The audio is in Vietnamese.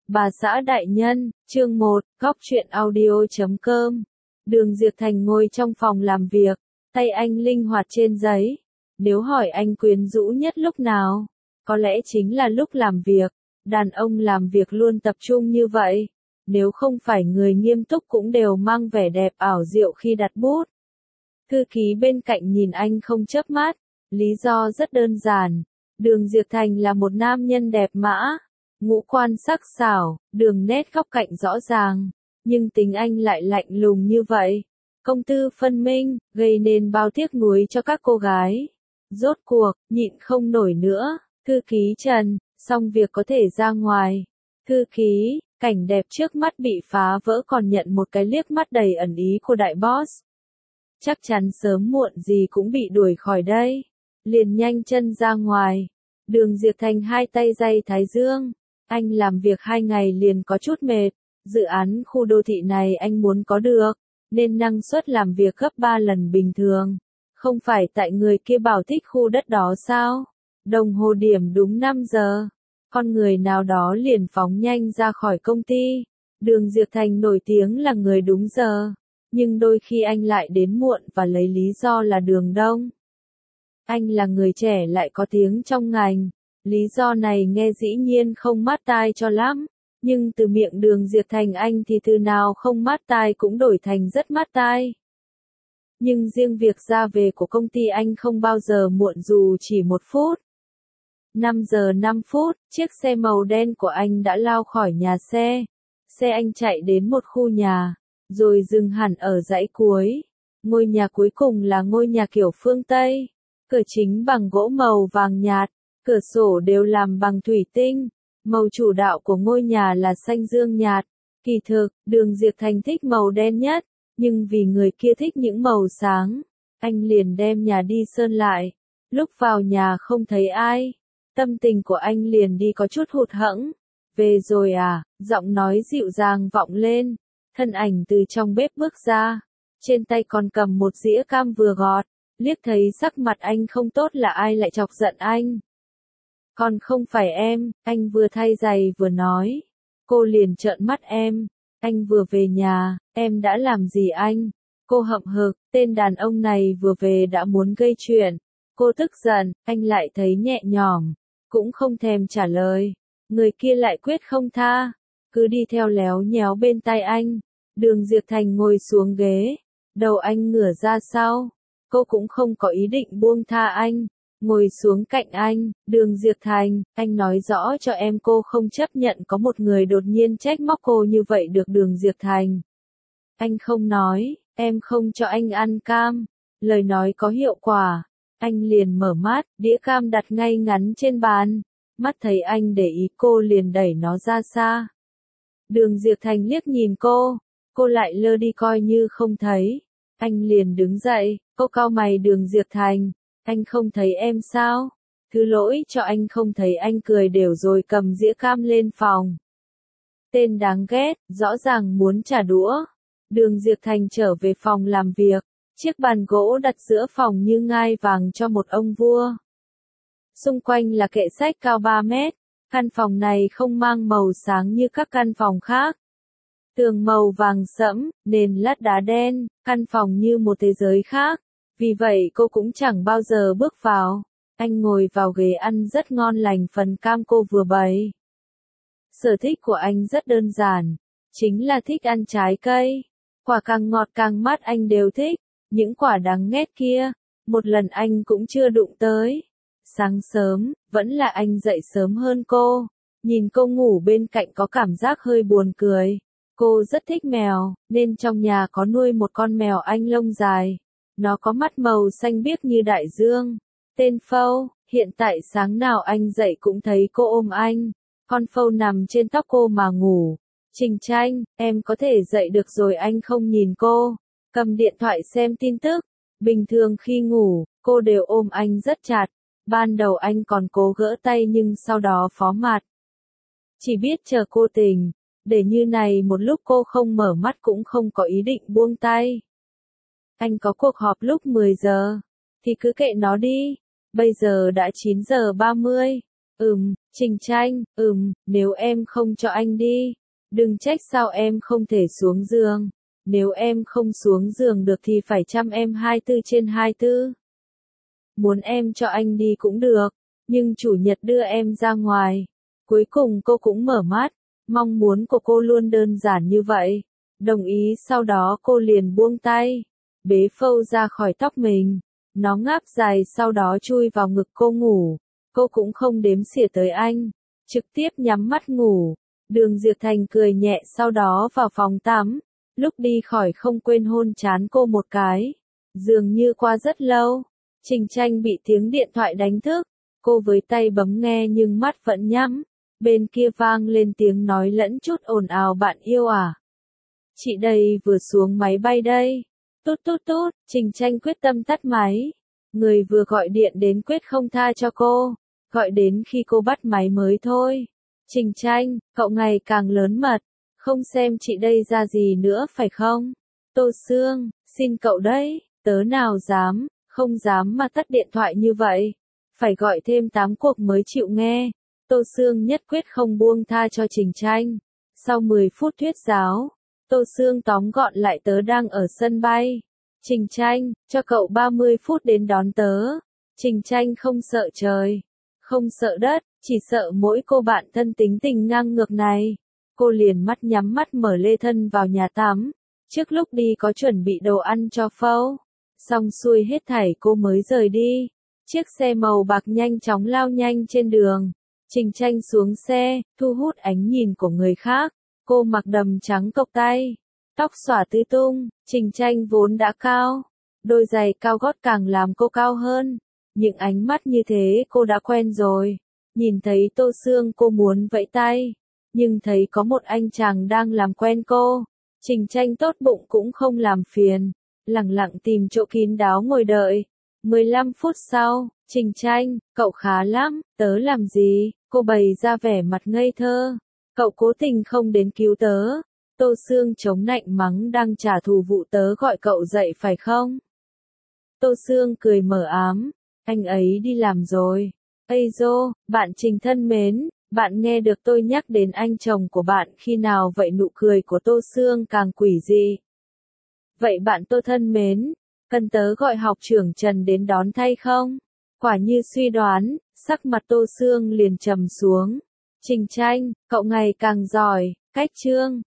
Bà xã đại nhân, chương 1, góc truyện audio.com. Đường Diệp Thành ngồi trong phòng làm việc, tay anh linh hoạt trên giấy. Nếu hỏi anh quyến rũ nhất lúc nào, có lẽ chính là lúc làm việc. Đàn ông làm việc luôn tập trung như vậy. Nếu không phải người nghiêm túc cũng đều mang vẻ đẹp ảo diệu khi đặt bút. Thư ký bên cạnh nhìn anh không chớp mắt. Lý do rất đơn giản. Đường Diệp Thành là một nam nhân đẹp mã. Ngũ quan sắc sảo, đường nét góc cạnh rõ ràng, nhưng tính anh lại lạnh lùng như vậy. Công tư phân minh, gây nên bao tiếc nuối cho các cô gái. Rốt cuộc, nhịn không nổi nữa, thư ký Trần, xong việc có thể ra ngoài. Thư ký, cảnh đẹp trước mắt bị phá vỡ còn nhận một cái liếc mắt đầy ẩn ý của đại boss. Chắc chắn sớm muộn gì cũng bị đuổi khỏi đây. Liền nhanh chân ra ngoài. Đường Diệp Thành hai tay day thái dương. Anh làm việc 2 ngày liền có chút mệt, dự án khu đô thị này anh muốn có được, nên năng suất làm việc gấp 3 lần bình thường. Không phải tại người kia bảo thích khu đất đó sao? Đồng hồ điểm đúng 5 giờ. Con người nào đó liền phóng nhanh ra khỏi công ty. Đường Diệp Thành nổi tiếng là người đúng giờ, nhưng đôi khi anh lại đến muộn và lấy lý do là đường đông. Anh là người trẻ lại có tiếng trong ngành. Lý do này nghe dĩ nhiên không mát tai cho lắm, nhưng từ miệng Đường Diệp Thành anh thì từ nào không mát tai cũng đổi thành rất mát tai. Nhưng riêng việc ra về của công ty anh không bao giờ muộn dù chỉ 1 phút. 5 giờ 5 phút, chiếc xe màu đen của anh đã lao khỏi nhà xe. Xe anh chạy đến một khu nhà, rồi dừng hẳn ở dãy cuối. Ngôi nhà cuối cùng là ngôi nhà kiểu phương Tây, cửa chính bằng gỗ màu vàng nhạt. Cửa sổ đều làm bằng thủy tinh, màu chủ đạo của ngôi nhà là xanh dương nhạt. Kỳ thực, Đường Diệp Thành thích màu đen nhất, nhưng vì người kia thích những màu sáng, anh liền đem nhà đi sơn lại. Lúc vào nhà không thấy ai, tâm tình của anh liền đi có chút hụt hẫng. Về rồi à, giọng nói dịu dàng vọng lên, thân ảnh từ trong bếp bước ra, trên tay còn cầm một dĩa cam vừa gọt, liếc thấy sắc mặt anh không tốt là ai lại chọc giận anh. Còn không phải em, anh vừa thay giày vừa nói. Cô liền trợn mắt em. Anh vừa về nhà, em đã làm gì anh? Cô hậm hực, tên đàn ông này vừa về đã muốn gây chuyện. Cô tức giận, anh lại thấy nhẹ nhõm, cũng không thèm trả lời. Người kia lại quyết không tha, cứ đi theo léo nhéo bên tai anh. Đường Diệp Thành ngồi xuống ghế, đầu anh ngửa ra sau. Cô cũng không có ý định buông tha anh. Ngồi xuống cạnh anh, Đường Diệp Thành, anh nói rõ cho em cô không chấp nhận có một người đột nhiên trách móc cô như vậy được Đường Diệp Thành. Anh không nói, em không cho anh ăn cam. Lời nói có hiệu quả. Anh liền mở mắt, đĩa cam đặt ngay ngắn trên bàn. Mắt thấy anh để ý cô liền đẩy nó ra xa. Đường Diệp Thành liếc nhìn cô lại lơ đi coi như không thấy. Anh liền đứng dậy, cô cau mày Đường Diệp Thành. Anh không thấy em sao? Thứ lỗi cho anh không thấy anh cười đều rồi cầm dĩa cam lên phòng. Tên đáng ghét, rõ ràng muốn trả đũa. Đường Diệp Thành trở về phòng làm việc. Chiếc bàn gỗ đặt giữa phòng như ngai vàng cho một ông vua. Xung quanh là kệ sách cao 3 mét. Căn phòng này không mang màu sáng như các căn phòng khác. Tường màu vàng sẫm, nền lát đá đen, căn phòng như một thế giới khác. Vì vậy cô cũng chẳng bao giờ bước vào. Anh ngồi vào ghế ăn rất ngon lành phần cam cô vừa bày. Sở thích của anh rất đơn giản, chính là thích ăn trái cây. Quả càng ngọt càng mát anh đều thích, những quả đắng nghét kia, một lần anh cũng chưa đụng tới. Sáng sớm, vẫn là anh dậy sớm hơn cô. Nhìn cô ngủ bên cạnh có cảm giác hơi buồn cười. Cô rất thích mèo, nên trong nhà có nuôi một con mèo Anh lông dài. Nó có mắt màu xanh biếc như đại dương. Tên Phâu, hiện tại sáng nào anh dậy cũng thấy cô ôm anh. Con Phâu nằm trên tóc cô mà ngủ. Trình Tranh, em có thể dậy được rồi anh không nhìn cô. Cầm điện thoại xem tin tức. Bình thường khi ngủ, cô đều ôm anh rất chặt. Ban đầu anh còn cố gỡ tay nhưng sau đó phó mặt. Chỉ biết chờ cô tỉnh. Để như này một lúc cô không mở mắt cũng không có ý định buông tay. Anh có cuộc họp lúc 10 giờ, thì cứ kệ nó đi. Bây giờ đã 9 giờ 30. Trình Tranh, nếu em không cho anh đi, đừng trách sao em không thể xuống giường. Nếu em không xuống giường được thì phải chăm em 24/24. Muốn em cho anh đi cũng được, nhưng chủ nhật đưa em ra ngoài. Cuối cùng cô cũng mở mắt, mong muốn của cô luôn đơn giản như vậy. Đồng ý sau đó cô liền buông tay, bế phâu ra khỏi tóc mình. Nó ngáp dài sau đó chui vào ngực cô ngủ. Cô cũng không đếm xỉa tới anh, trực tiếp nhắm mắt ngủ. Đường Diệp Thành cười nhẹ sau đó vào phòng tắm. Lúc đi khỏi không quên hôn trán cô một cái. Dường như qua rất lâu, Trình Tranh bị tiếng điện thoại đánh thức. Cô với tay bấm nghe nhưng mắt vẫn nhắm. Bên kia vang lên tiếng nói lẫn chút ồn ào, bạn yêu à? Chị đây vừa xuống máy bay đây. Tút tút tút, Trình Tranh quyết tâm tắt máy. Người vừa gọi điện đến quyết không tha cho cô. Gọi đến khi cô bắt máy mới thôi. Trình Tranh, cậu ngày càng lớn mật. Không xem chị đây ra gì nữa phải không? Tô Sương, xin cậu đấy, tớ nào dám, không dám mà tắt điện thoại như vậy. Phải gọi thêm 8 cuộc mới chịu nghe. Tô Sương nhất quyết không buông tha cho Trình Tranh. Sau 10 phút thuyết giáo, Tô Sương tóm gọn lại, tớ đang ở sân bay. Trình Tranh, cho cậu 30 phút đến đón tớ. Trình Tranh không sợ trời, không sợ đất, chỉ sợ mỗi cô bạn thân tính tình ngang ngược này. Cô liền mắt nhắm mắt mở lê thân vào nhà tắm. Trước lúc đi có chuẩn bị đồ ăn cho Phâu. Xong xuôi hết thảy cô mới rời đi. Chiếc xe màu bạc nhanh chóng lao nhanh trên đường. Trình Tranh xuống xe, thu hút ánh nhìn của người khác. Cô mặc đầm trắng cộc tay, tóc xõa tứ tung. Trình Tranh vốn đã cao, đôi giày cao gót càng làm cô cao hơn. Những ánh mắt như thế cô đã quen rồi. Nhìn thấy Tô Sương cô muốn vẫy tay, nhưng thấy có một anh chàng đang làm quen cô. Trình Tranh tốt bụng cũng không làm phiền, lẳng lặng tìm chỗ kín đáo ngồi đợi. 15 phút sau, Trình Tranh, cậu khá lắm, tớ làm gì? Cô bày ra vẻ mặt ngây thơ. Cậu cố tình không đến cứu tớ. Tô Sương chống nạnh mắng, đang trả thù vụ tớ gọi cậu dậy phải không? Tô Sương cười mờ ám, anh ấy đi làm rồi. Ây dô, bạn Trình thân mến, bạn nghe được tôi nhắc đến anh chồng của bạn khi nào vậy? Nụ cười của Tô Sương càng quỷ dị. Vậy bạn Tô thân mến, cần tớ gọi học trưởng Trần đến đón thay không? Quả như suy đoán, sắc mặt Tô Sương liền trầm xuống. Trình Tranh, cậu ngày càng giỏi, cách chương.